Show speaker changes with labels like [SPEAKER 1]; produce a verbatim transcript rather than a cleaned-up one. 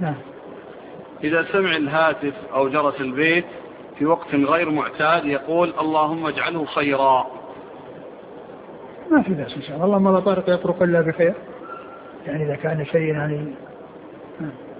[SPEAKER 1] نعم.
[SPEAKER 2] إذا سمع الهاتف أو جرس البيت في وقت غير معتاد يقول اللهم اجعله خيرا.
[SPEAKER 1] ما في بأس إن شاء الله، اللهم لا طارق يطرق إلا بخير، يعني إذا كان شيء يعني.